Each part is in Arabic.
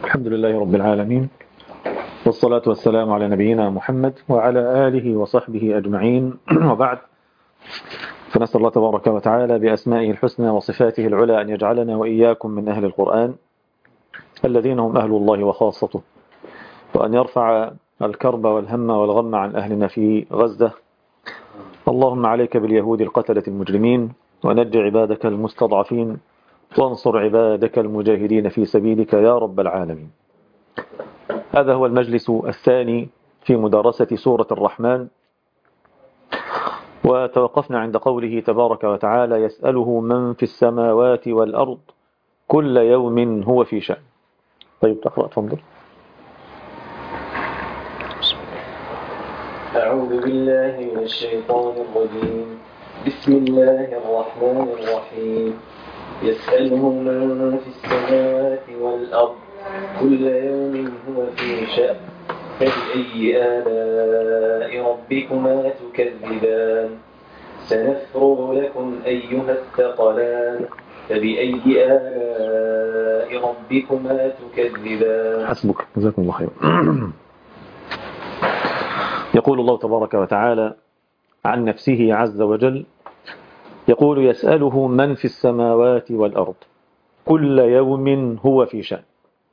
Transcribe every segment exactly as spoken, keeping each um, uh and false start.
الحمد لله رب العالمين، والصلاة والسلام على نبينا محمد وعلى آله وصحبه أجمعين. وبعد، فنسأل الله تبارك وتعالى بأسمائه الحسنى وصفاته العلى أن يجعلنا وإياكم من أهل القرآن الذين هم أهل الله وخاصته، وأن يرفع الكرب والهم والغم عن أهلنا في غزة. اللهم عليك باليهود القتلة المجرمين، ونجي عبادك المستضعفين، وانصر عبادك المجاهدين في سبيلك يا رب العالمين. هذا هو المجلس الثاني في مدارسة سورة الرحمن، وتوقفنا عند قوله تبارك وتعالى: يسأله من في السماوات والأرض كل يوم هو في شأن. طيب تقرأ تفضل. أعوذ بالله من الشيطان الرجيم. بسم الله الرحمن الرحيم. يسأله من في السماوات والأرض كل يوم هو في شأن فبأي آلاء ربكما تكذبان سنفرغ لكم أيها الثقلان فبأي آلاء ربكما تكذبان. حسبك، جزاكم الله خير. يقول الله تبارك وتعالى عن نفسه عز وجل، يقول: يسأله من في السماوات والأرض كل يوم هو في شأن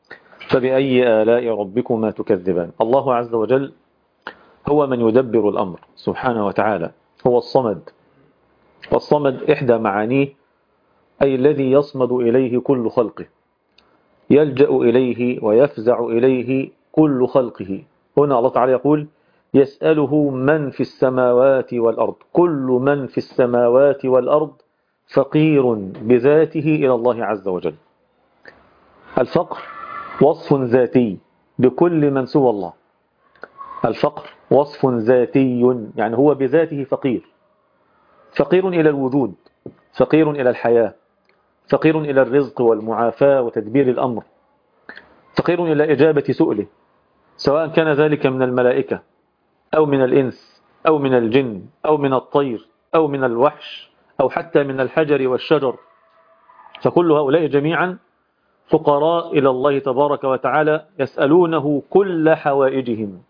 فبأي آلاء ربكما تكذبان. الله عز وجل هو من يدبر الأمر سبحانه وتعالى، هو الصمد، والصمد إحدى معانيه أي الذي يصمد إليه كل خلقه، يلجأ إليه ويفزع إليه كل خلقه. هنا الله تعالى يقول: يسأله من في السماوات والأرض، كل من في السماوات والأرض فقير بذاته إلى الله عز وجل. الفقر وصف ذاتي بكل من سوى الله. الفقر وصف ذاتي، يعني هو بذاته فقير، فقير إلى الوجود، فقير إلى الحياة، فقير إلى الرزق والمعافاة وتدبير الأمر، فقير إلى إجابة سؤله، سواء كان ذلك من الملائكة أو من الإنس أو من الجن أو من الطير أو من الوحش أو حتى من الحجر والشجر. فكل هؤلاء جميعا فقراء إلى الله تبارك وتعالى، يسألونه كل حوائجهم.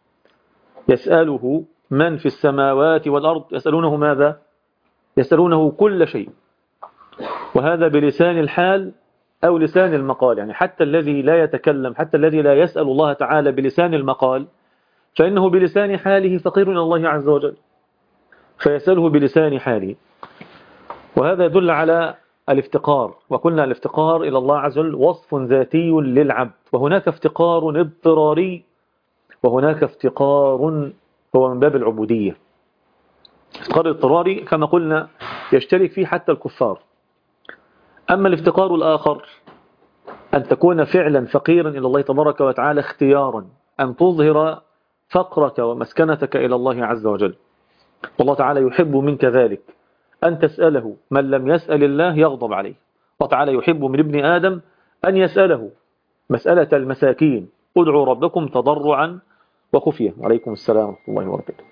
يسأله من في السماوات والأرض، يسألونه ماذا؟ يسألونه كل شيء، وهذا بلسان الحال أو لسان المقال. يعني حتى الذي لا يتكلم، حتى الذي لا يسأل الله تعالى بلسان المقال، فإنه بلسان حاله فقير إلى الله عز وجل، فيسأله بلسان حاله. وهذا يدل على الافتقار، وقلنا الافتقار إلى الله عز وجل وصف ذاتي للعبد، وهناك افتقار اضطراري، وهناك افتقار هو من باب العبودية. الافتقار الاضطراري كما قلنا يشترك فيه حتى الكفار. أما الافتقار الآخر أن تكون فعلا فقيرا إلى الله تبارك وتعالى اختيارا، أن تظهر فقرك ومسكنتك إلى الله عز وجل. والله تعالى يحب منك ذلك، أن تسأله. من لم يسأل الله يغضب عليه. الله تعالى يحب من ابن آدم أن يسأله مسألة المساكين: ادعوا ربكم تضرعا وخفية. عليكم السلام ورحمة الله وبركاته.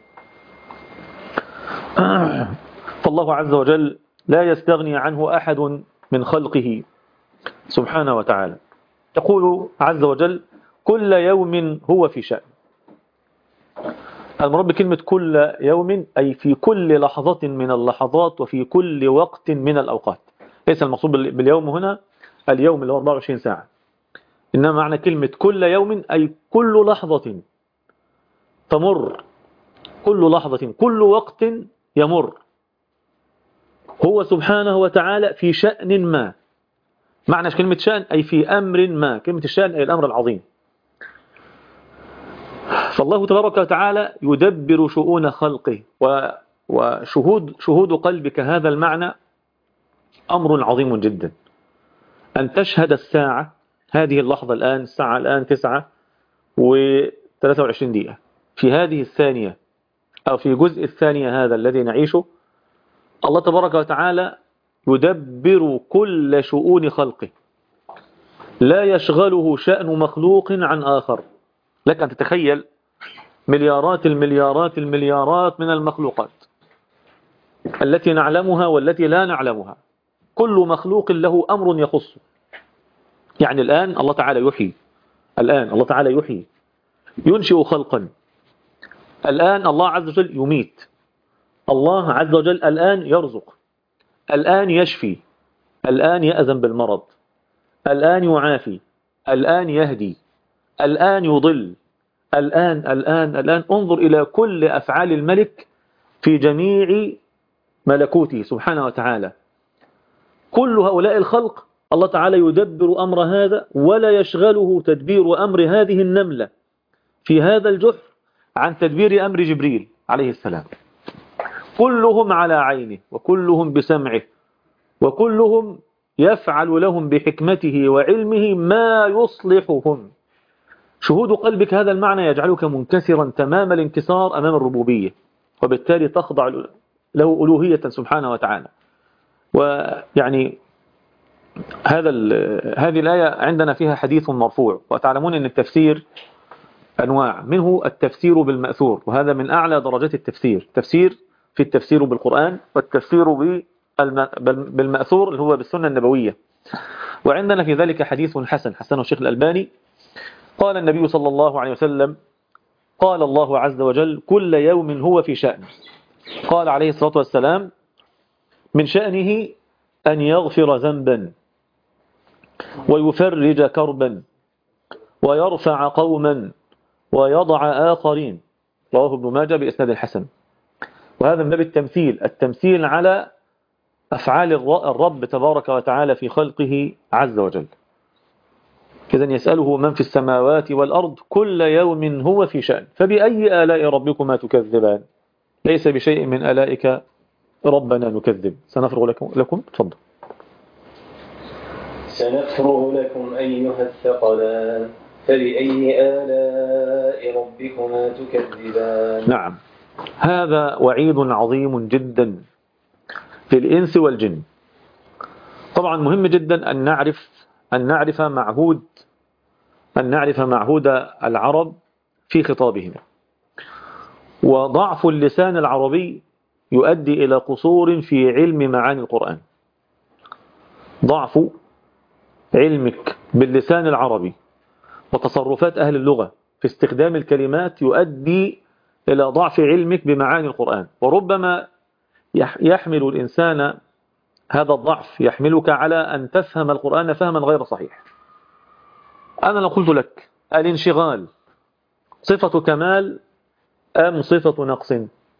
فالله عز وجل لا يستغني عنه أحد من خلقه سبحانه وتعالى. يقول عز وجل: كل يوم هو في شأن. المراد بكلمة كل يوم أي في كل لحظة من اللحظات وفي كل وقت من الأوقات. ليس المقصود باليوم هنا اليوم اللي هو أربعة وعشرين ساعة، إنما معنى كلمة كل يوم أي كل لحظة تمر، كل لحظة، كل وقت يمر، هو سبحانه وتعالى في شأن ما. معنى كلمة شأن أي في أمر ما. كلمة الشأن أي الأمر العظيم. فالله تبارك وتعالى يدبر شؤون خلقه، وشهود شهود قلبك هذا المعنى أمر عظيم جدا. أن تشهد الساعة، هذه اللحظة الآن، الساعة الآن تسعة وثلاثة وعشرين دقيقة، في هذه الثانية أو في جزء الثانية هذا الذي نعيشه، الله تبارك وتعالى يدبر كل شؤون خلقه، لا يشغله شأن مخلوق عن آخر. لك أن تتخيل مليارات المليارات المليارات من المخلوقات التي نعلمها والتي لا نعلمها، كل مخلوق له أمر يخصه. يعني الآن الله تعالى يحيي الآن الله تعالى يحيي، ينشئ خلقا. الآن الله عز وجل يميت. الله عز وجل الآن يرزق، الآن يشفي، الآن يأذن بالمرض، الآن يعافي، الآن يهدي، الآن يضل، الآن الآن الآن. انظر إلى كل أفعال الملك في جميع ملكوته سبحانه وتعالى. كل هؤلاء الخلق الله تعالى يدبر أمر هذا، ولا يشغله تدبير أمر هذه النملة في هذا الجحر عن تدبير أمر جبريل عليه السلام. كلهم على عينه، وكلهم بسمعه، وكلهم يفعل لهم بحكمته وعلمه ما يصلحهم. شهود قلبك هذا المعنى يجعلك منكسرا تمام الانكسار أمام الربوبية، وبالتالي تخضع له ألوهية سبحانه وتعالى. ويعني هذا هذه الآية عندنا فيها حديث مرفوع، وتعلمون أن التفسير أنواع، منه التفسير بالمأثور، وهذا من أعلى درجات التفسير. تفسير في التفسير بالقرآن، والتفسير بالمأثور اللي هو بالسنة النبوية. وعندنا في ذلك حديث حسن حسنه الشيخ الألباني. قال النبي صلى الله عليه وسلم: قال الله عز وجل: كل يوم هو في شأن. قال عليه الصلاة والسلام: من شأنه أن يغفر ذنبا، ويفرج كربا، ويرفع قوما، ويضع آخرين. رواه ابن ماجه بإسناد الحسن. وهذا من باب التمثيل، التمثيل على أفعال الرب تبارك وتعالى في خلقه عز وجل. إذن يسأله من في السماوات والأرض كل يوم هو في شأن. فبأي آلاء ربكما تكذبان؟ ليس بشيء من آلائك ربنا نكذب. سنفرغ لكم لكم تفضل. سنفرغ لكم أيها الثقلان فبأي آلاء ربكما تكذبان. نعم، هذا وعيد عظيم جدا في الإنس والجن. طبعا مهم جدا أن نعرف أن نعرف معهود أن نعرف معهود العرب في خطابهم. وضعف اللسان العربي يؤدي إلى قصور في علم معاني القرآن. ضعف علمك باللسان العربي وتصرفات أهل اللغة في استخدام الكلمات يؤدي إلى ضعف علمك بمعاني القرآن. وربما يحمل الإنسان هذا الضعف يحملك على أن تفهم القرآن فهما غير صحيح. أنا لو قلت لك الانشغال صفة كمال أم صفة نقص؟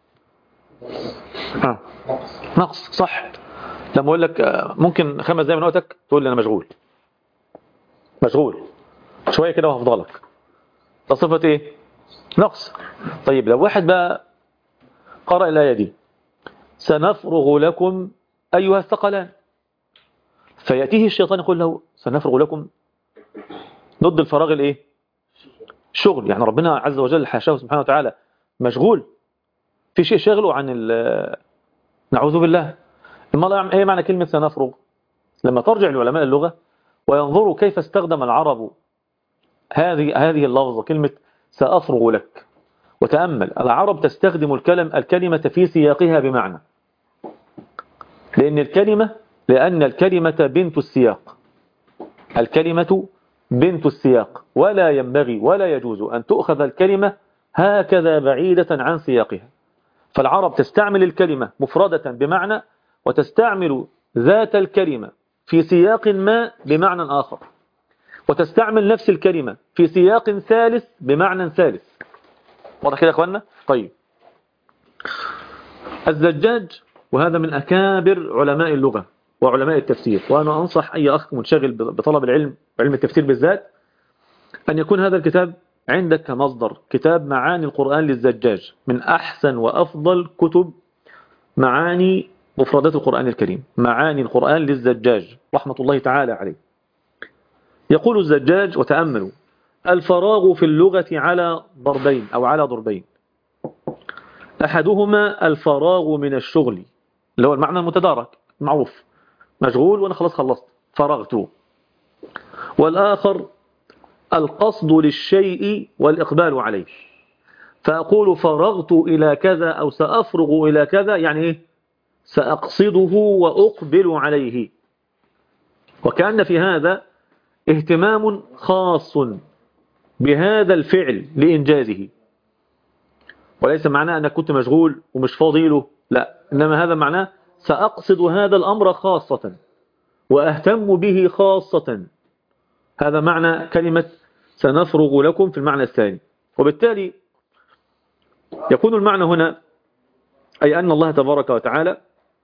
آه. نقص، صح. لما أقول لك ممكن خمس دقايق من وقتك تقول لي أنا مشغول مشغول شوية كده وهفضلك، ده صفة إيه؟ نقص. طيب لو واحد بقى قرأ الآية دي: سنفرغ لكم أيها الثقلان، فيأتيه الشيطان يقول له سنفرغ لكم، ضد الفراغ الايه؟ شغل. يعني ربنا عز وجل حاشاه سبحانه وتعالى مشغول في شيء شغله عن ال نعوذ بالله. اما ايه معنى كلمة سنفرغ؟ لما ترجع لعلماء اللغة وينظروا كيف استخدم العرب هذه هذه اللفظة كلمة سأفرغ لك، وتأمل العرب تستخدم الكلم الكلمة في سياقها بمعنى، لأن الكلمة لأن الكلمة بنت السياق. الكلمة بنت السياق، ولا ينبغي ولا يجوز أن تؤخذ الكلمة هكذا بعيدة عن سياقها. فالعرب تستعمل الكلمة مفردة بمعنى، وتستعمل ذات الكلمة في سياق ما بمعنى آخر، وتستعمل نفس الكلمة في سياق ثالث بمعنى ثالث. واضح كده يا أخوانا؟ طيب، الزجاج وهذا من أكابر علماء اللغة وعلماء التفسير، وأنا أنصح أي أخ منشغل بطلب العلم علم التفسير بالذات أن يكون هذا الكتاب عندك كمصدر. كتاب معاني القرآن للزجاج من أحسن وأفضل كتب معاني مفردات القرآن الكريم. معاني القرآن للزجاج رحمة الله تعالى عليه. يقول الزجاج وتأملوا: الفراغ في اللغة على ضربين أو على ضربين. أحدهما الفراغ من الشغل اللي هو المعنى المتدارك معروف، مشغول وأنا خلاص خلصت فرغت. والآخر القصد للشيء والإقبال عليه، فأقول فرغت إلى كذا أو سأفرغ إلى كذا، يعني إيه؟ سأقصده وأقبل عليه. وكأن في هذا اهتمام خاص بهذا الفعل لإنجازه، وليس معناه أنك كنت مشغول ومش فاضي له، لا، إنما هذا معناه سأقصد هذا الأمر خاصة وأهتم به خاصة. هذا معنى كلمة سنفرغ لكم في المعنى الثاني. وبالتالي يكون المعنى هنا أي أن الله تبارك وتعالى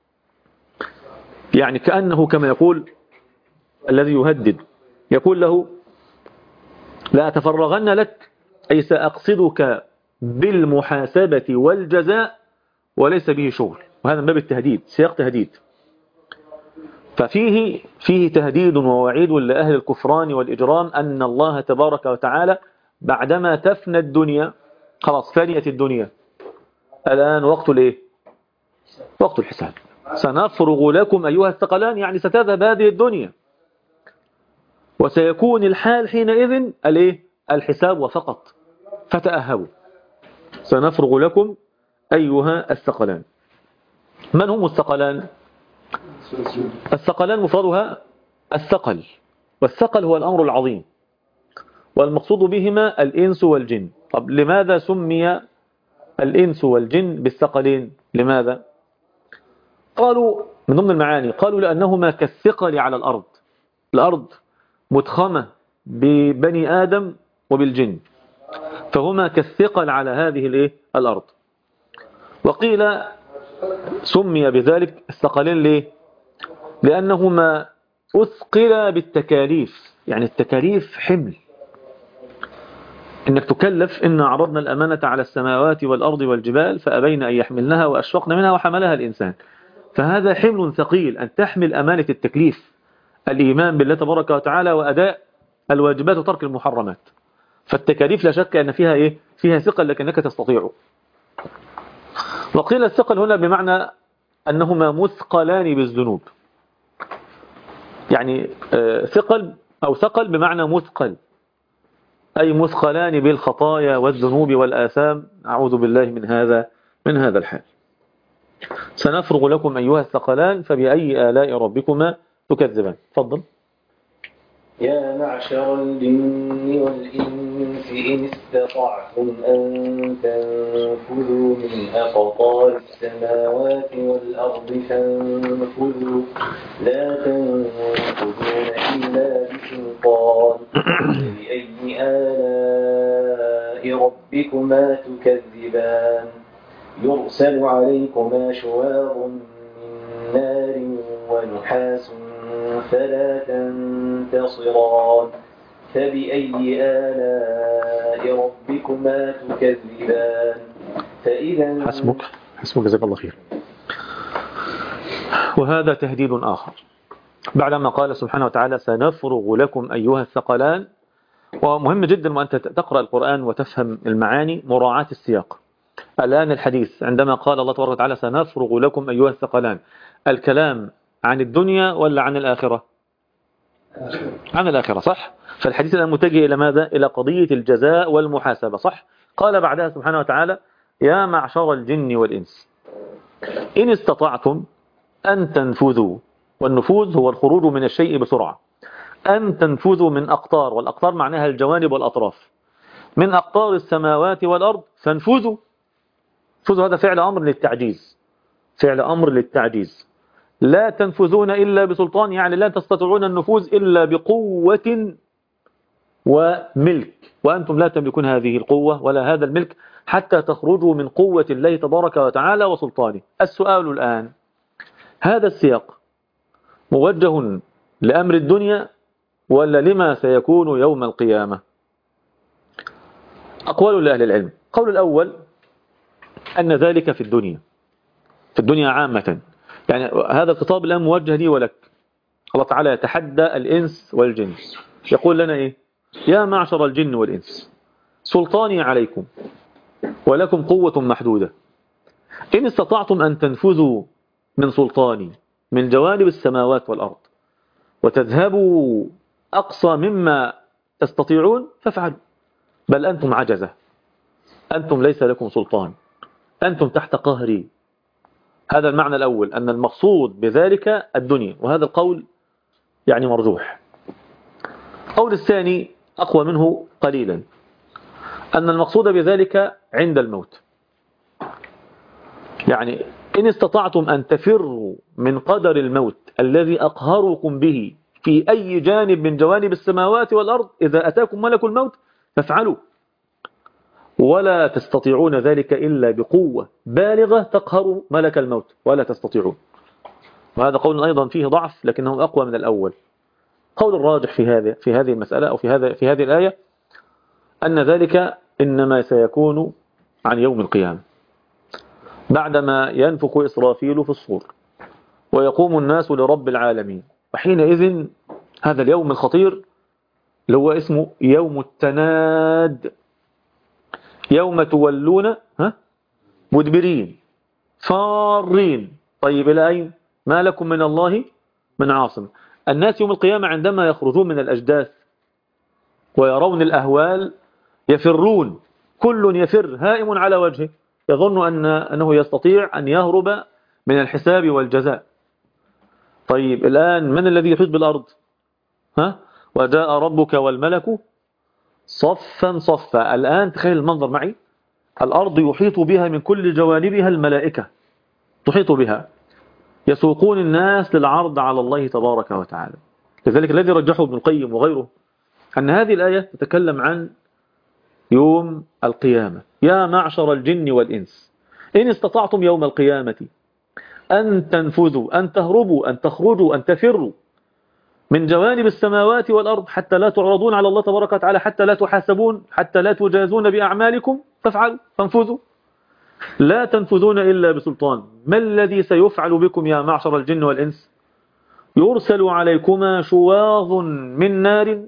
يعني كأنه كما يقول الذي يهدد، يقول له لا أتفرغن لك، أي سأقصدك بالمحاسبة والجزاء وليس به شغل. وهذا من باب التهديد، سياق تهديد. ففيه فيه تهديد ووعيد لأهل الكفران والإجرام أن الله تبارك وتعالى بعدما تفنى الدنيا، خلاص فانيت الدنيا، الآن وقت الايه؟ وقت الحساب. سنفرغ لكم أيها الثقلان، يعني ستذهب هذه الدنيا وسيكون الحال حينئذ الايه؟ الحساب وفقط. فتأهبوا، سنفرغ لكم أيها الثقلان. من هم الثقلان؟ الثقلان مفردها الثقل، والثقل هو الأمر العظيم، والمقصود بهما الإنس والجن. طب لماذا سمي الإنس والجن بالثقلين؟ لماذا؟ قالوا من ضمن المعاني، قالوا لأنهما كالثقل على الأرض. الأرض متخمة ببني آدم وبالجن، فهما كالثقل على هذه الايه؟ الأرض. وقيل سمي بذلك الثقلين ليه؟ لأنهما أثقل بالتكاليف، يعني التكاليف حمل، إنك تكلف إن عرضنا الأمانة على السماوات والأرض والجبال فأبين أن يحملنها وأشفقن منها وحملها الإنسان. فهذا حمل ثقيل، أن تحمل أمانة التكليف، الإيمان بالله تبارك وتعالى وأداء الواجبات وترك المحرمات. فالتكاليف لا شك أن فيها إيه؟ فيها ثقل لكنك تستطيع. وقيل الثقل هنا بمعنى أنهما مثقلان بالذنوب، يعني ثقل أو ثقل بمعنى مثقل، أي مثقلان بالخطايا والذنوب والآثام. أعوذ بالله من هذا من هذا الحال. سنفرغ لكم أيها الثقلان فبأي آلاء ربكما تكذبان. تفضل. يا معشر الجن والإنس إن استطعتم أن تنفذوا من أقطار السماوات والأرض فانفذوا لا تنفذون إلا بسلطان. فبأي آلاء ربكما تكذبان. يرسل عليكما شواظ من نار ونحاس فلا تنتصران. فبأي آلاء ربكما تكذبان. فإذا حسبك حسبك جزاك الله خير. وهذا تهديد آخر بعدما قال سبحانه وتعالى سنفرغ لكم أيها الثقلان. ومهم جدا وأنت تقرأ القرآن وتفهم المعاني مراعاة السياق. الآن الحديث عندما قال الله تبارك وتعالى سنفرغ لكم أيها الثقلان، الكلام عن الدنيا ولا عن الآخرة؟ عن الآخرة، صح؟ فالحديث الآن متجه إلى ماذا؟ إلى قضية الجزاء والمحاسبة، صح؟ قال بعدها سبحانه وتعالى يا معشر الجن والإنس إن استطعتم أن تنفذوا، والنفوذ هو الخروج من الشيء بسرعة، أن تنفذوا من أقطار، والأقطار معناها الجوانب والأطراف، من أقطار السماوات والأرض فانفذوا. فذوا هذا فعل أمر للتعجيز، فعل أمر للتعجيز. لا تنفذون إلا بسلطان، يعني لا تستطيعون النفوذ إلا بقوة وملك، وأنتم لا تملكون هذه القوة ولا هذا الملك حتى تخرجوا من قوة الله تبارك وتعالى وسلطانه. السؤال الآن، هذا السياق موجه لأمر الدنيا ولا لما سيكون يوم القيامة؟ أقوال لأهل العلم. قول الأول أن ذلك في الدنيا، في الدنيا عامة، يعني هذا الخطاب الآن موجه لي ولك. الله تعالى يتحدى الإنس والجن، يقول لنا إيه؟ يا معشر الجن والإنس سلطاني عليكم ولكم قوة محدودة، إن استطعتم أن تنفذوا من سلطاني من جوانب السماوات والأرض وتذهبوا أقصى مما تستطيعون فافعلوا، بل أنتم عجزة، أنتم ليس لكم سلطان، أنتم تحت قهري. هذا المعنى الأول، أن المقصود بذلك الدنيا، وهذا القول يعني مرجوح. القول الثاني أقوى منه قليلا، أن المقصود بذلك عند الموت. يعني إن استطعتم أن تفروا من قدر الموت الذي أقهركم به في أي جانب من جوانب السماوات والأرض، إذا أتاكم ملك الموت فافعلوا، ولا تستطيعون ذلك إلا بقوة بالغة تقهر ملك الموت، ولا تستطيعون. وهذا قول أيضا فيه ضعف لكنه أقوى من الأول. قول الراجح في هذه في هذه المسألة أو في هذا في هذه الآية أن ذلك إنما سيكون عن يوم القيامة، بعدما ينفخ إسرافيل في الصور ويقوم الناس لرب العالمين، وحينئذ هذا اليوم الخطير اللي هو اسمه يوم التناد، يوم تولون ها مدبرين فارين. طيب إلى أين؟ ما لكم من الله من عاصم. الناس يوم القيامة عندما يخرجون من الأجداث ويرون الأهوال يفرون، كل يفر هائم على وجهه، يظن أن أنه يستطيع أن يهرب من الحساب والجزاء. طيب الآن من الذي يحيط بالأرض؟ ها؟ وجاء ربك والملك صفا صفا. الآن تخيل المنظر معي، الأرض يحيط بها من كل جوانبها الملائكة، تحيط بها، يسوقون الناس للعرض على الله تبارك وتعالى. لذلك الذي رجحه ابن القيم وغيره أن هذه الآية تتكلم عن يوم القيامة. يا معشر الجن والإنس إن استطعتم يوم القيامة أن تنفذوا، أن تهربوا، أن تخرجوا، أن تفروا من جوانب السماوات والأرض حتى لا تعرضون على الله تبارك وتعالى، حتى لا تحاسبون، حتى لا تجازون بأعمالكم، فافعلوا فانفذوا. لا تنفذون إلا بسلطان. ما الذي سيفعل بكم يا معشر الجن والإنس؟ يرسل عليكما شواظ من نار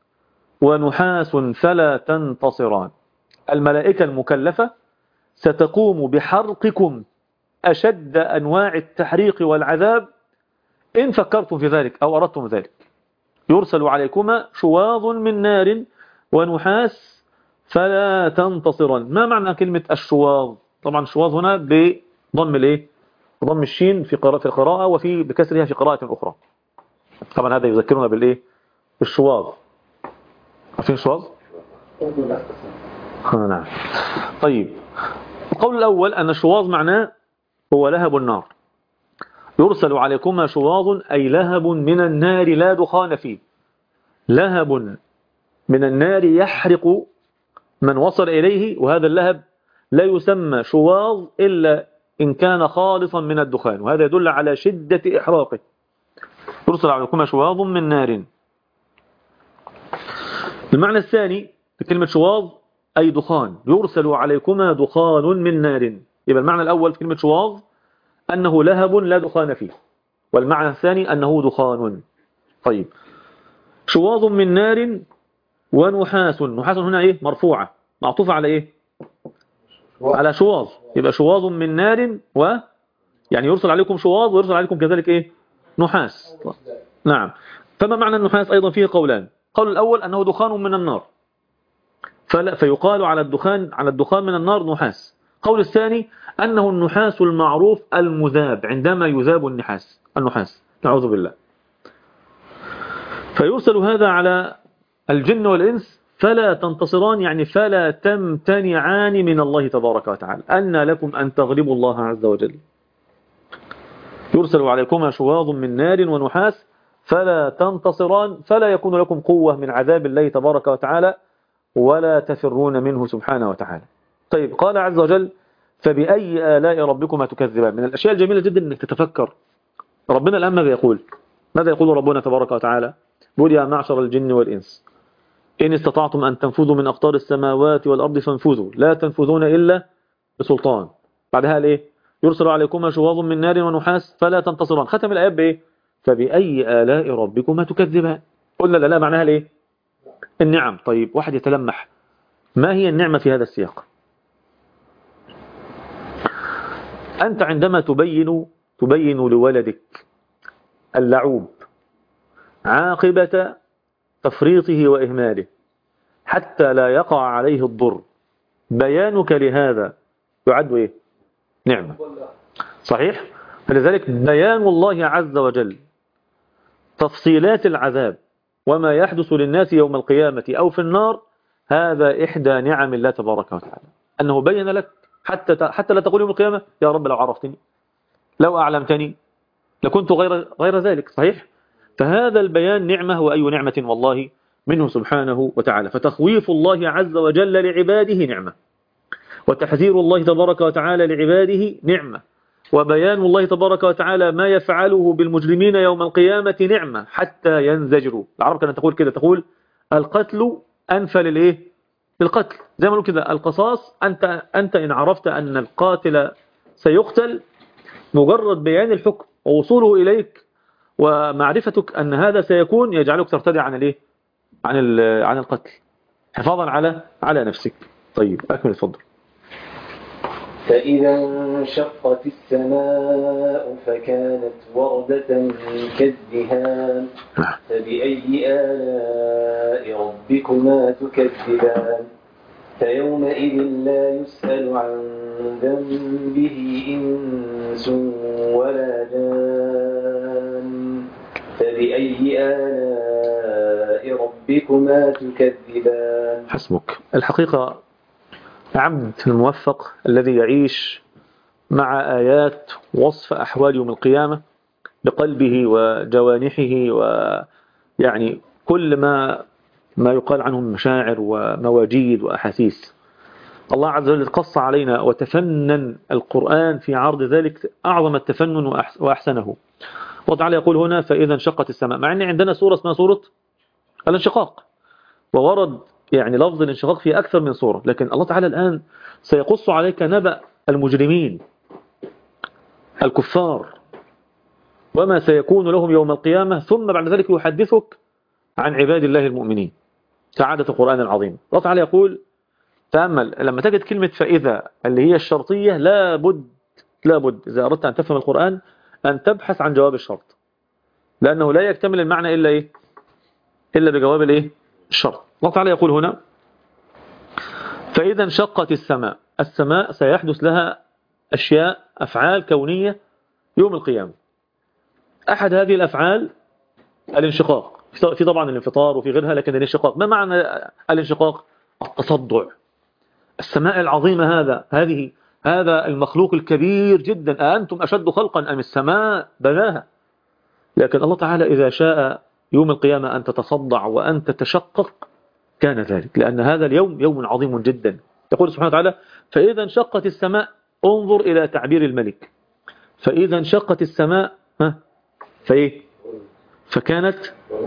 ونحاس فلا تنتصران. الملائكة المكلفة ستقوم بحرقكم أشد أنواع التحريق والعذاب إن فكرتم في ذلك أو أردتم ذلك. يرسل عليكما شواظ من نار ونحاس فلا تنتصران. ما معنى كلمة الشواظ؟ طبعا الشواظ هنا بضم الايه؟ بضم الشين في قراءة في القراءة، وفي بكسرها في قراءة أخرى. طبعا هذا يذكرنا بالايه؟ بالشواظ. عارفين الشواظ؟ نعم. طيب القول الأول أن الشواظ معناه هو لهب النار. يرسل عليكما شواظ أي لهب من النار لا دخان فيه، لهب من النار يحرق من وصل إليه، وهذا اللهب لا يسمى شواظ إلا إن كان خالصا من الدخان، وهذا يدل على شدة إحراقه. يرسل عليكما شواظ من نار. المعنى الثاني بكلمة شواظ أي دخان، يرسل عليكما دخان من نار. يبقى المعنى الأول في كلمة شواظ أنه لهب لا دخان فيه، والمعنى الثاني أنه دخان. طيب شواظ من نار ونحاس، نحاس هنا إيه؟ مرفوعة، معطوفة على إيه؟ على شواظ. يبقى شواظ من نار، و يعني يرسل عليكم شواظ ويرسل عليكم كذلك إيه؟ نحاس. نعم. فما معنى النحاس؟ أيضا فيه قولان. قول الأول أنه دخان من النار، فلا فيقال على الدخان على الدخان من النار نحاس. قول الثاني أنه النحاس المعروف المذاب، عندما يذاب النحاس النحاس نعوذ بالله. فيرسل هذا على الجن والإنس فلا تنتصران، يعني فلا تمتنعان من الله تبارك وتعالى. أن لكم أن تغلبوا الله عز وجل. يرسل عليكما شواظ من نار ونحاس فلا تنتصران، فلا يكون لكم قوة من عذاب الله تبارك وتعالى ولا تفرون منه سبحانه وتعالى. طيب قال عز وجل فبأي آلاء ربكما تكذبان. من الأشياء الجميلة جدا أنك تتفكر ربنا الآن ماذا يقول. ماذا يقول ربنا تبارك وتعالى؟ يقول يا معشر الجن والإنس إن استطعتم أن تنفذوا من أقطار السماوات والأرض فانفذوا لا تنفذون إلا بسلطان. بعدها ليه؟ يرسل عليكما شواظ من نار ونحاس فلا تنتصران. ختم الآيات بإيه؟ فبأي آلاء ربكما تكذبان. قلنا لا لا معناها ليه؟ النعم. طيب واحد يتلمح ما هي النعمة في هذا السياق؟ أنت عندما تبين تبين لولدك اللعوب عاقبة تفريطه وإهماله حتى لا يقع عليه الضر، بيانك لهذا يعد إيه؟ نعمة. صحيح؟ فلذلك بيان الله عز وجل تفصيلات العذاب وما يحدث للناس يوم القيامة أو في النار هذا إحدى نعم الله تبارك وتعالى، أنه بين لك حتى حتى لا تقول يوم القيامة يا رب لو عرفتني لو أعلمتني لكنت غير غير ذلك. صحيح؟ فهذا البيان نعمة، وأي نعمة والله منه سبحانه وتعالى. فتخويف الله عز وجل لعباده نعمة، وتحذير الله تبارك وتعالى لعباده نعمة، وبيان الله تبارك وتعالى ما يفعله بالمجرمين يوم القيامة نعمة حتى ينزجروا. العرب كانت تقول كده، تقول القتل أنفى للإيه؟ للقتل. زي ما نقول كده القصاص، أنت, أنت إن عرفت أن القاتل سيقتل، مجرد بيان الحكم ووصوله إليك ومعرفتك أن هذا سيكون يجعلك ترتدع عن الإيه؟ عن عن القتل حفاظا على على نفسك. طيب أكمل اتفضل. فإذا انشقت السماء فكانت وردة كالدهان فبأي آلاء ربكما تكذبان فيومئذ لا يسأل عن ذنبه إنس ولا جان فبأي آلاء ربكما تكذبان. حسبك. الحقيقة عبد الموفق الذي يعيش مع آيات وصف أحوال يوم القيامة بقلبه وجوانحه ويعني كل ما ما يقال عنه من مشاعر ومواجيد وأحاسيس. الله عز وجل قص علينا وتفنن القرآن في عرض ذلك أعظم التفنن وأحسنه. الله تعالى يقول هنا فإذا انشقت السماء، مع أن عندنا سورة اسمها سورة الانشقاق، وورد يعني لفظ الانشقاق في أكثر من صورة، لكن الله تعالى الآن سيقص عليك نبأ المجرمين الكفار وما سيكون لهم يوم القيامة، ثم بعد ذلك يحدثك عن عباد الله المؤمنين كعادة القرآن العظيم. الله تعالى يقول تأمل لما تجد كلمة فإذا اللي هي الشرطية، لا بد لا بد إذا أردت أن تفهم القرآن أن تبحث عن جواب الشرط، لأنه لا يكتمل المعنى إلا إيه؟ إلا بجواب الإيه؟ الشرط. الله تعالى يقول هنا فإذا انشقت السماء، السماء سيحدث لها أشياء أفعال كونية يوم القيامة. أحد هذه الأفعال الانشقاق، في طبعا الانفطار وفي غيرها، لكن الانشقاق ما معنى الانشقاق؟ التصدع. السماء العظيمة هذا هذه هذا المخلوق الكبير جدا، أأنتم أشد خلقا أم السماء بناها؟ لكن الله تعالى إذا شاء يوم القيامة أن تتصدع وأن تتشقق كان ذلك، لأن هذا اليوم يوم عظيم جدا. يقول سبحانه وتعالى فإذا انشقت السماء، انظر إلى تعبير الملك، فإذا انشقت السماء ها فإيه؟ فكانت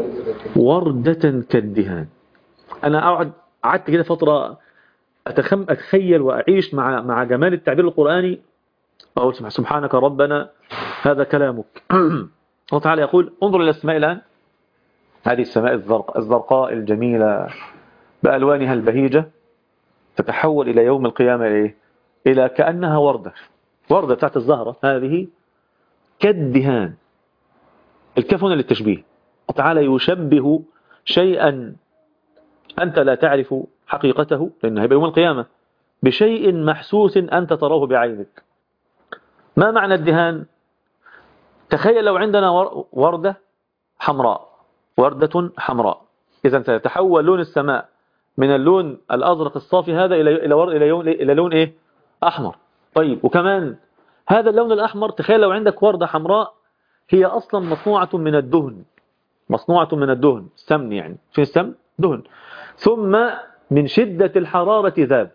وردة كالدهان. أنا أقعد قعدت كده فترة أتخم أتخيل وأعيش مع مع جمال التعبير القرآني، أقول سبحانك ربنا هذا كلامك. الله تعالى يقول انظر إلى السماء الآن، هذه السماء الزرق الزرقاء الجميلة بألوانها البهيجة تتحول إلى يوم القيامة إيه؟ إلى كأنها وردة وردة بتاعت الزهرة هذه كالدهان. الكاف هنا للتشبيه. الله تعالى يشبه شيئا أنت لا تعرف حقيقته لأنه هيبقى يوم القيامة بشيء محسوس أنت تراه بعينك. ما معنى الدهان؟ تخيل لو عندنا وردة حمراء، وردة حمراء، إذا سيتحول لون السماء من اللون الأزرق الصافي هذا إلى إلى إلى لون إلى لون إيه؟ أحمر. طيب وكمان هذا اللون الأحمر، تخيل لو عندك وردة حمراء هي أصلا مصنوعة من الدهن، مصنوعة من الدهن، سمن يعني، في السمن دهن، ثم من شدة الحرارة ذاب.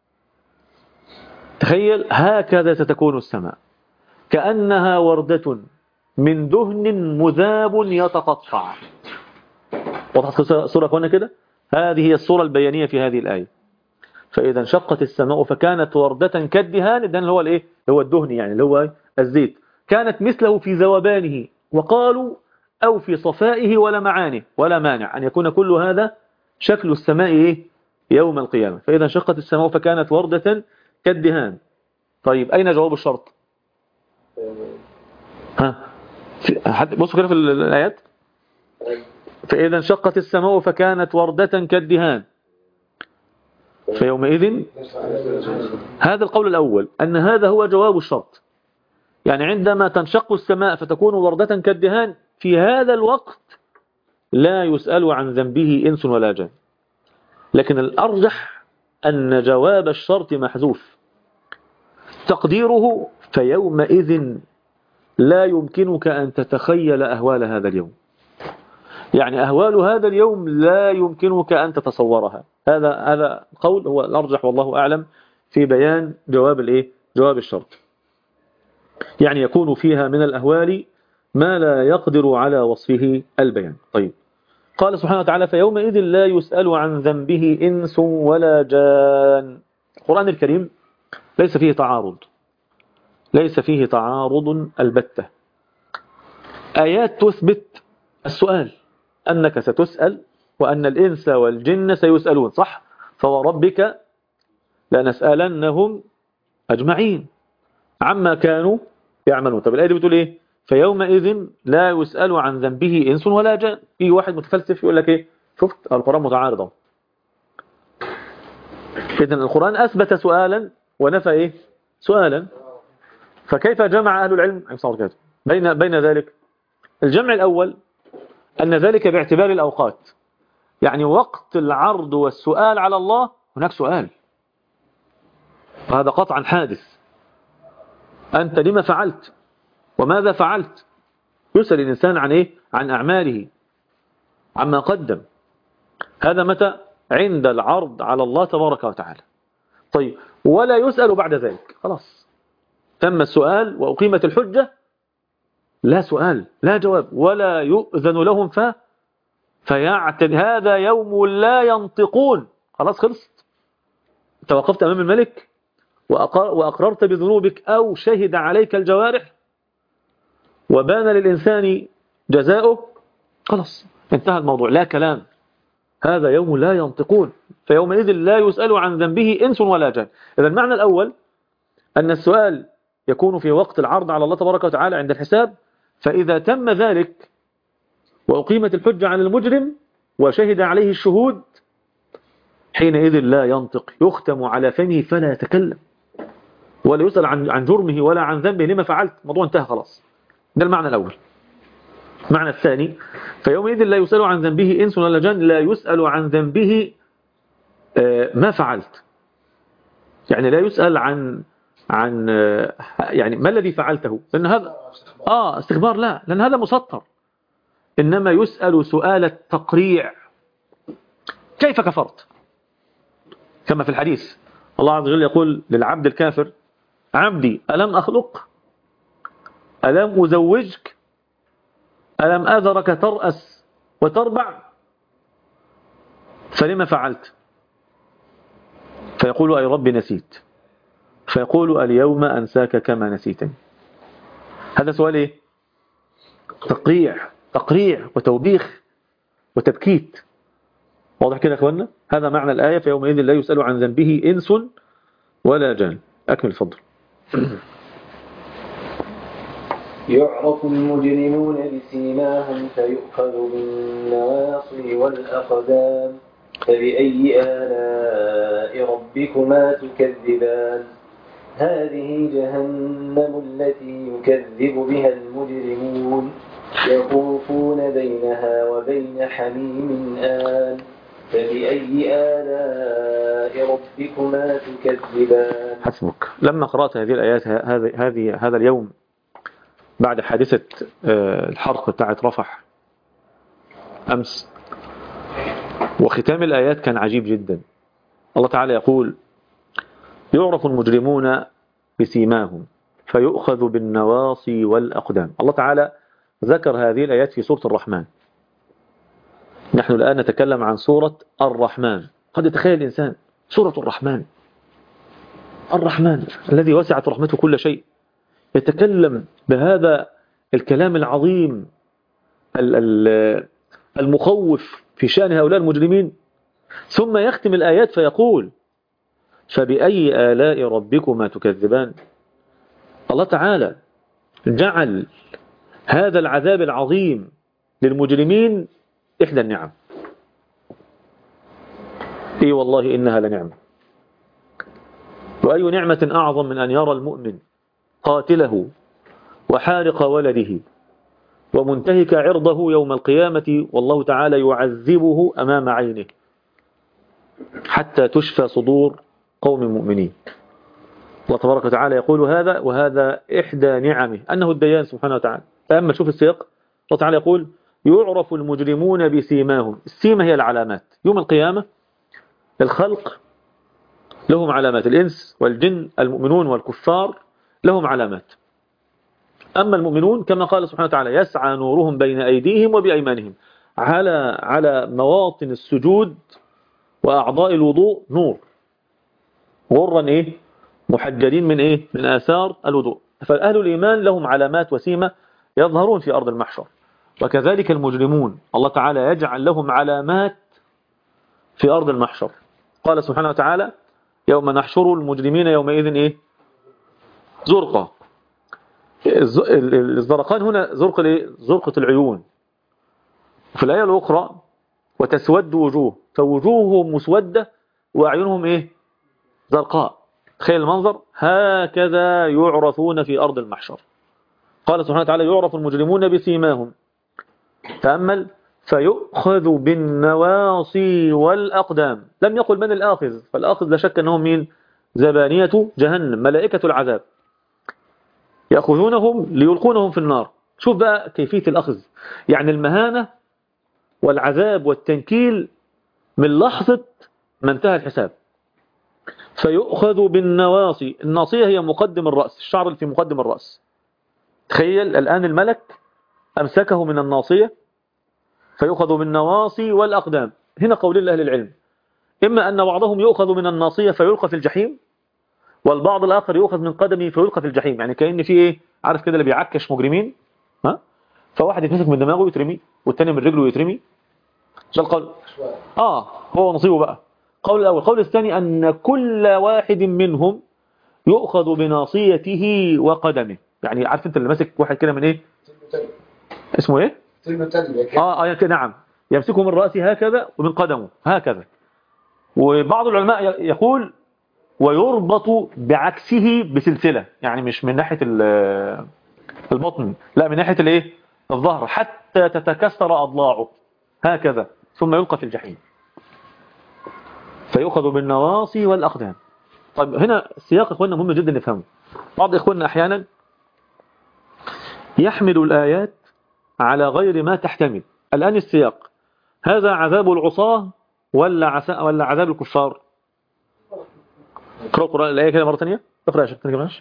تخيل هكذا ستكون السماء، كأنها وردة من دهن مذاب يتقطع. وضحت صورة أخوانا كده؟ هذه هي الصورة البيانية في هذه الآية. فإذا انشقت السماء فكانت وردة كالدهان، الدهن اللي هو الايه؟ هو الدهن يعني اللي هو الزيت، كانت مثله في ذوبانه، وقالوا أو في صفائه ولا معانه ولا مانع أن يكون كل هذا شكل السماء إيه؟ يوم القيامة. فإذا انشقت السماء فكانت وردة كالدهان. طيب أين جواب الشرط؟ ها بصوا كده في الآيات، فإذا انشقت السماء فكانت وردة كالدهان فيومئذ، هذا القول الأول أن هذا هو جواب الشرط، يعني عندما تنشق السماء فتكون وردة كالدهان في هذا الوقت لا يسأل عن ذنبه إنس ولا جان، لكن الأرجح أن جواب الشرط محذوف، تقديره فيومئذ لا يمكنك أن تتخيل أهوال هذا اليوم. يعني أهوال هذا اليوم لا يمكنك أن تتصورها. هذا هذا قول هو الأرجح والله أعلم في بيان جواب الإيه؟ جواب الشرط. يعني يكون فيها من الأهوال ما لا يقدر على وصفه البيان. طيب، قال سبحانه وتعالى فيومئذ لا يسأل عن ذنبه إنس ولا جان. القرآن الكريم ليس فيه تعارض، ليس فيه تعارض البتة. آيات تثبت السؤال، أنك ستسأل وأن الإنس والجن سيسألون، صح؟ فوربك لنسألنهم أجمعين عما كانوا يعملون. طب الآية دي بتقول إيه؟ فيومئذ لا يسأل عن ذنبه إنس ولا جان. في واحد متفلسف يقول لك إيه؟ شفت القرآن متعارض. إذن القرآن أثبت سؤالا ونفى إيه؟ سؤالا. فكيف جمع أهل العلم بين بين ذلك؟ الجمع الأول أن ذلك باعتبار الأوقات، يعني وقت العرض والسؤال على الله هناك سؤال، وهذا قطعا حادث. أنت لما فعلت وماذا فعلت؟ يسأل الإنسان عن إيه؟ عن أعماله، عما قدم. هذا متى؟ عند العرض على الله تبارك وتعالى. طيب، ولا يسأل بعد ذلك، خلاص تم السؤال وأقيمت الحجة، لا سؤال لا جواب ولا يؤذن لهم ف فيعتد هذا يوم لا ينطقون. خلاص خلصت. توقفت أمام الملك وأقررت بذنوبك أو شهد عليك الجوارح وبان للإنسان جزاؤه، خلاص انتهى الموضوع، لا كلام. هذا يوم لا ينطقون فيومئذ لا يسأل عن ذنبه إنس ولا جان. إذا المعنى الأول أن السؤال يكون في وقت العرض على الله تبارك وتعالى عند الحساب، فإذا تم ذلك وأقيمت الحجة عن المجرم وشهد عليه الشهود حينئذ لا ينطق، يختم على فمه فلا يتكلم ولا يسأل عن عن جرمه ولا عن ذنبه لما فعلت، الموضوع انتهى خلاص. ده المعنى الأول. المعنى الثاني فيومئذ لا يسأل عن ذنبه إنس ولا جان، لا يسأل عن ذنبه ما فعلت، يعني لا يسأل عن عن يعني ما الذي فعلته، لأن هذا آه استخبار، لا، لأن هذا مسطر. إنما يسأل سؤال التقريع، كيف كفرت؟ كما في الحديث الله عز وجل يقول للعبد الكافر عبدي ألم أخلق، ألم أزوجك، ألم أذرك ترأس وتربع، فلما فعلت؟ فيقول أي رب نسيت، فيقول اليوم أنساك كما نسيتني. هذا سؤال إيه؟ تقريع، تقريع وتوبيخ وتبكيت. واضح كده يا أخوانا؟ هذا معنى الآية فيومئذ لا يسأل عن ذنبه إنس ولا جان. أكمل فضل. يعرف المجرمون بسيماهم فيؤخذ بالنواصي والأقدام فبأي آلاء ربكما تكذبان هذه جهنم التي يكذب بها المجرمون يطوفون بينها وبين حميم آن فبأي آلاء ربكما تكذبان. حسبك. لما قرأت هذه الآيات هذه هذه هذا اليوم بعد حادثة الحرق بتاعت رفح أمس، وختام الآيات كان عجيب جدا. الله تعالى يقول يعرف المجرمون بسيماهم فيؤخذ بالنواصي والأقدام. الله تعالى ذكر هذه الآيات في سورة الرحمن. نحن الآن نتكلم عن سورة الرحمن. قد يتخيل الإنسان سورة الرحمن، الرحمن الذي وسعت رحمته كل شيء، يتكلم بهذا الكلام العظيم المخوف في شأن هؤلاء المجرمين، ثم يختم الآيات فيقول فبأي آلاء ربكما تكذبان. الله تعالى جعل هذا العذاب العظيم للمجرمين إحدى النعم. إي والله إنها لنعمة. وأي نعمة أعظم من أن يرى المؤمن قاتله وحارق ولده ومنتهك عرضه يوم القيامة والله تعالى يعذبه أمام عينه. حتى تشفى صدور قوم مؤمنين. الله تبارك وتعالى يقول هذا، وهذا إحدى نعمه أنه الديان سبحانه وتعالى. فأما تشوف السياق، الله تعالى يقول يعرف المجرمون بسيماهم. السيمة هي العلامات. يوم القيامة الخلق لهم علامات، الإنس والجن، المؤمنون والكفار لهم علامات. أما المؤمنون كما قال سبحانه وتعالى يسعى نورهم بين أيديهم وبأيمانهم، على على مواطن السجود وأعضاء الوضوء نور، غرا إيه محجلين من إيه من آثار الوضوء. فأهل الإيمان لهم علامات وسيمة يظهرون في أرض المحشر، وكذلك المجرمون الله تعالى يجعل لهم علامات في أرض المحشر. قال سبحانه وتعالى يوم نحشر المجرمين يومئذ إيه زرقا. الزرقان هنا زرق الايه زرقة العيون. في الآية الأخرى وتسود وجوه، فوجوههم مسودة وأعينهم إيه زرقاء. تخيل المنظر، هكذا يعرفون في أرض المحشر. قال سبحانه وتعالى يعرف المجرمون بسيماهم. تأمل فيؤخذ بالنواصي والأقدام. لم يقل من الآخذ، فالآخذ لا شك أنهم مين؟ زبانية جهنم، ملائكة العذاب، يأخذونهم ليلقونهم في النار. شوف بقى كيفية الأخذ، يعني المهانة والعذاب والتنكيل من لحظة ما انتهى الحساب. فيؤخذ بالنواصي، الناصية هي مقدم الرأس، الشعر اللي في مقدم الرأس. تخيل الآن الملك أمسكه من الناصية، فيؤخذ بالنواصي والأقدام. هنا قول لأهل العلم، إما أن بعضهم يؤخذ من الناصية فيلقى في الجحيم، والبعض الآخر يؤخذ من قدمه فيلقى في الجحيم. يعني كأن في إيه عارف كده اللي بيعكش مجرمين، ها فواحد يتمسك من دماغه ويترمي، والتاني من رجله ويترمي. ده القول آه هو نصيبه بقى. قول الأول. قول الثاني أن كل واحد منهم يؤخذ بناصيته وقدمه. يعني عارف أنت اللي ماسك واحد كده من إيه اسمه إيه آه آه نعم، يمسكه من رأسه هكذا ومن قدمه هكذا. وبعض العلماء يقول ويربط بعكسه بسلسلة، يعني مش من ناحية البطن، لا من ناحية الايه الظهر، حتى تتكسر أضلاعه هكذا، ثم يلقى في الجحيم. فيؤخذ بالنواصي والأقدام. طيب هنا السياق إخواننا مهم جدا نفهمه. بعض إخواننا أحيانا يحمل الآيات على غير ما تحتمل. الآن السياق هذا عذاب العصاة ولا عساء ولا عذاب الكفار؟ اقرأ القرآن الآية كده مرة ثانية. اقرأ يا شيخ ثانية كمان.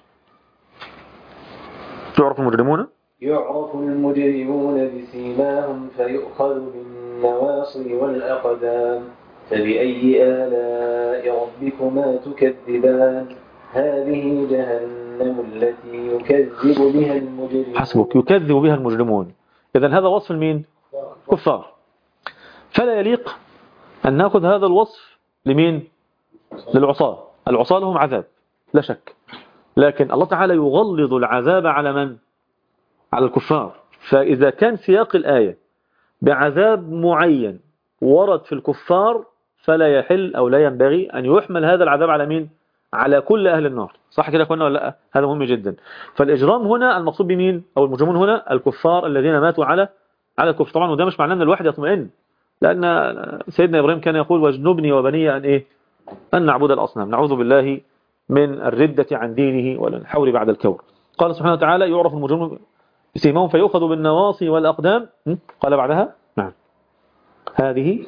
يعرف المجرمون يعرف المجرمون بسيماهم فيؤخذ بالنواصي والأقدام فبأي آلاء ربكما تكذبان هذه جهنم التي يكذب بها المجرمون. حسبك، يكذب بها المجرمون. إذن هذا وصف المين؟ كفار. فلا يليق أن نأخذ هذا الوصف لمين؟ للعصاة. العصاة لهم عذاب لا شك، لكن الله تعالى يغلظ العذاب على من؟ على الكفار. فإذا كان سياق الآية بعذاب معين ورد في الكفار، فلا يحل أو لا ينبغي أن يحمل هذا العذاب على مين؟ على كل أهل النار. صح كده أخوانا ولا لا؟ هذا مهم جدا. فالإجرام هنا المقصود بمين؟ أو المجرمون هنا الكفار الذين ماتوا على على الكفر. طبعا وده مش معناه أن الواحد يطمئن، لأن سيدنا إبراهيم كان يقول واجنبني وبني أن إيه؟ أن نعبد الأصنام. نعوذ بالله من الردة عن دينه والحول بعد الكور. قال سبحانه وتعالى يعرف المجرمون بسيماهم فيؤخذ بالنواصي والأقدام. قال بعدها نعم هذه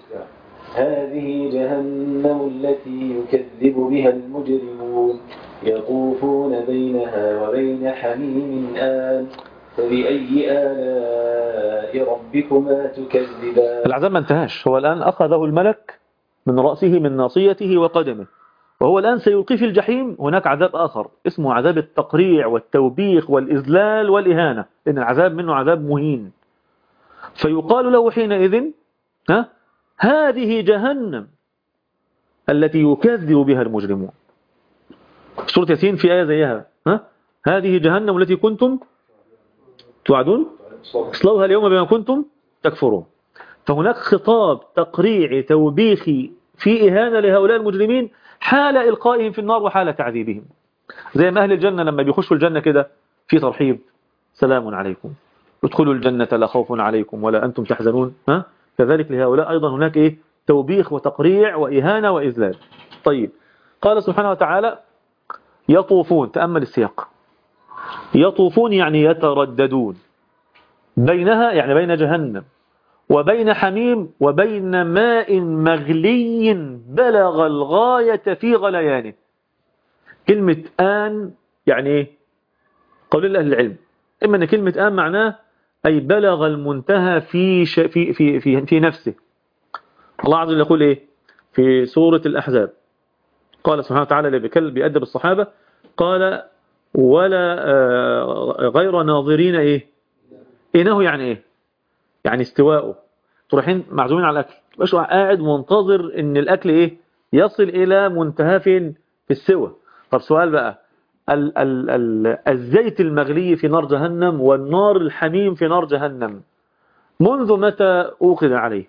هذه جهنم التي يكذب بها المجرمون يطوفون بينها وبين حميم آن فبأي آلاء ربكما تكذبان. العذاب ما انتهاش، هو الآن أخذه الملك من رأسه من ناصيته وقدمه، وهو الآن سيلقي في الجحيم. هناك عذاب آخر اسمه عذاب التقريع والتوبيخ والإذلال والإهانة، لأن العذاب منه عذاب مهين. فيقال له حينئذ ها هذه جهنم التي يكذب بها المجرمون. سورة ياسين في آية زيها، ها هذه جهنم التي كنتم توعدون اصلوها اليوم بما كنتم تكفرون. فهناك خطاب تقريعي توبيخي في إهانة لهؤلاء المجرمين حال إلقائهم في النار وحال تعذيبهم. زي ما أهل الجنة لما بيخشوا الجنة كده في ترحيب، سلام عليكم ادخلوا الجنة لا خوف عليكم ولا أنتم تحزنون، ها كذلك لهؤلاء أيضا هناك إيه توبيخ وتقريع وإهانة وإذلال. طيب، قال سبحانه وتعالى يطوفون، تأمل السياق، يطوفون يعني يترددون بينها، يعني بين جهنم وبين حميم وبين ماء مغلي بلغ الغاية في غليانه. كلمة آن يعني ايه؟ قول أهل العلم إما أن كلمة آن معناه أي بلغ المنتهى في ش... في في في في نفسه. الله عز وجل يقول إيه في سورة الأحزاب؟ قال سبحانه وتعالى اللي بيكلم بيأدب الصحابة، قال ولا آه غير ناظرين إيه إنه يعني إيه؟ يعني استواءه. تروحين معزومين على الأكل، مش قاعد منتظر إن الأكل إيه يصل إلى منتهى فين؟ في السوى. طب سؤال بقى، ال ال ال الزيت المغلي في نار جهنم والنار الحميم في نار جهنم منذ متى أوقد عليه؟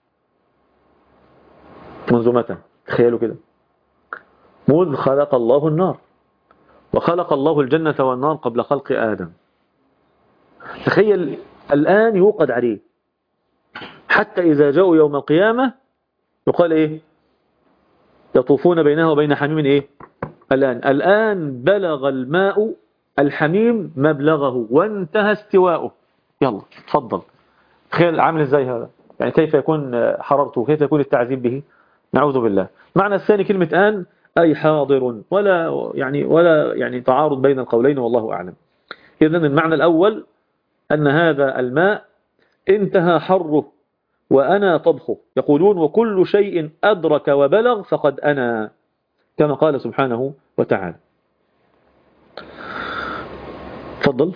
منذ متى؟ تخيلوا كده، منذ خلق الله النار، وخلق الله الجنة والنار قبل خلق آدم. تخيل الآن يوقد عليه، حتى إذا جاءوا يوم القيامة يقال إيه؟ يطوفون بينها وبين حميم إيه؟ الآن الآن بلغ الماء الحميم مبلغه وانتهى استواؤه. يلا تفضل. تخيل عامل ازاي هذا، يعني كيف يكون حرارته، كيف يكون التعذيب به، نعوذ بالله. معنى الثاني كلمة آن أي حاضر، ولا يعني ولا يعني تعارض بين القولين والله أعلم. إذن المعنى الأول أن هذا الماء انتهى حره وأنا طبخه، يقولون وكل شيء أدرك وبلغ فقد أنا، كما قال سبحانه وتعالى. تفضل.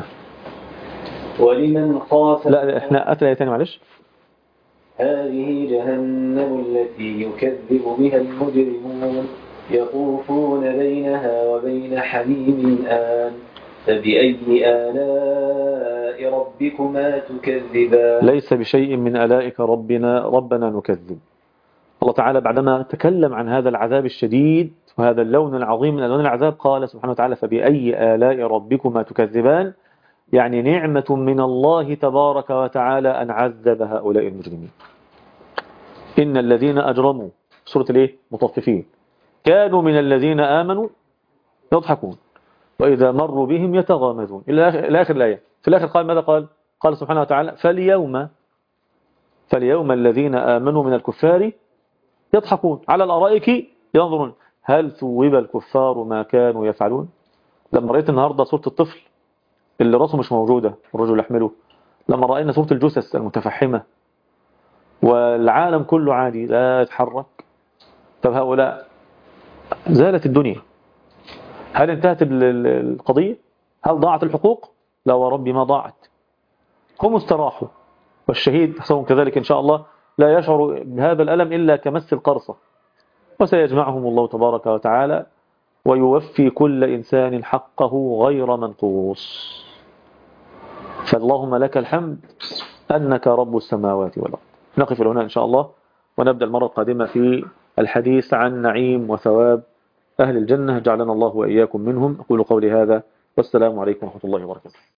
ولمن خاف لا احنا أتلا تاني معلش. هذه جهنم التي يكذب بها المجرمون يطوفون بينها وبين حميم آن فبأي آلاء ربكما تكذبان. ليس بشيء من آلائك ربنا ربنا نكذب. الله تعالى بعدما تكلم عن هذا العذاب الشديد وهذا اللون العظيم من ألوان العذاب قال سبحانه وتعالى فبأي آلاء ربكما تكذبان، يعني نعمة من الله تبارك وتعالى أن عذب هؤلاء المجرمين. إن الذين أجرموا، سورة الايه مطففين، كانوا من الذين آمنوا يضحكون وإذا مروا بهم يتغامزون إلى آخر الآية. في الآخر قال ماذا قال؟ قال سبحانه وتعالى فاليوم فاليوم الذين آمنوا من الكفار يضحكون على الأرائك ينظرون هل ثوب الكفار ما كانوا يفعلون. لما رأيت النهاردة صورة الطفل اللي راسه مش موجودة والرجل يحمله، لما رأينا صورة الجثث المتفحمة والعالم كله عادي لا يتحرك، طب هؤلاء زالت الدنيا؟ هل انتهت القضية؟ هل ضاعت الحقوق؟ لا وربي ما ضاعت، هم استراحوا. والشهيد حسبهم كذلك إن شاء الله لا يشعر بهذا الألم إلا كمس القرصة، وسيجمعهم الله تبارك وتعالى ويوفي كل إنسان حقه غير منقوص. فاللهم لك الحمد أنك رب السماوات والأرض. نقف هنا إن شاء الله ونبدأ المرة القادمة في الحديث عن نعيم وثواب أهل الجنة، جعلنا الله وإياكم منهم. أقول قولي هذا والسلام عليكم ورحمة الله وبركاته.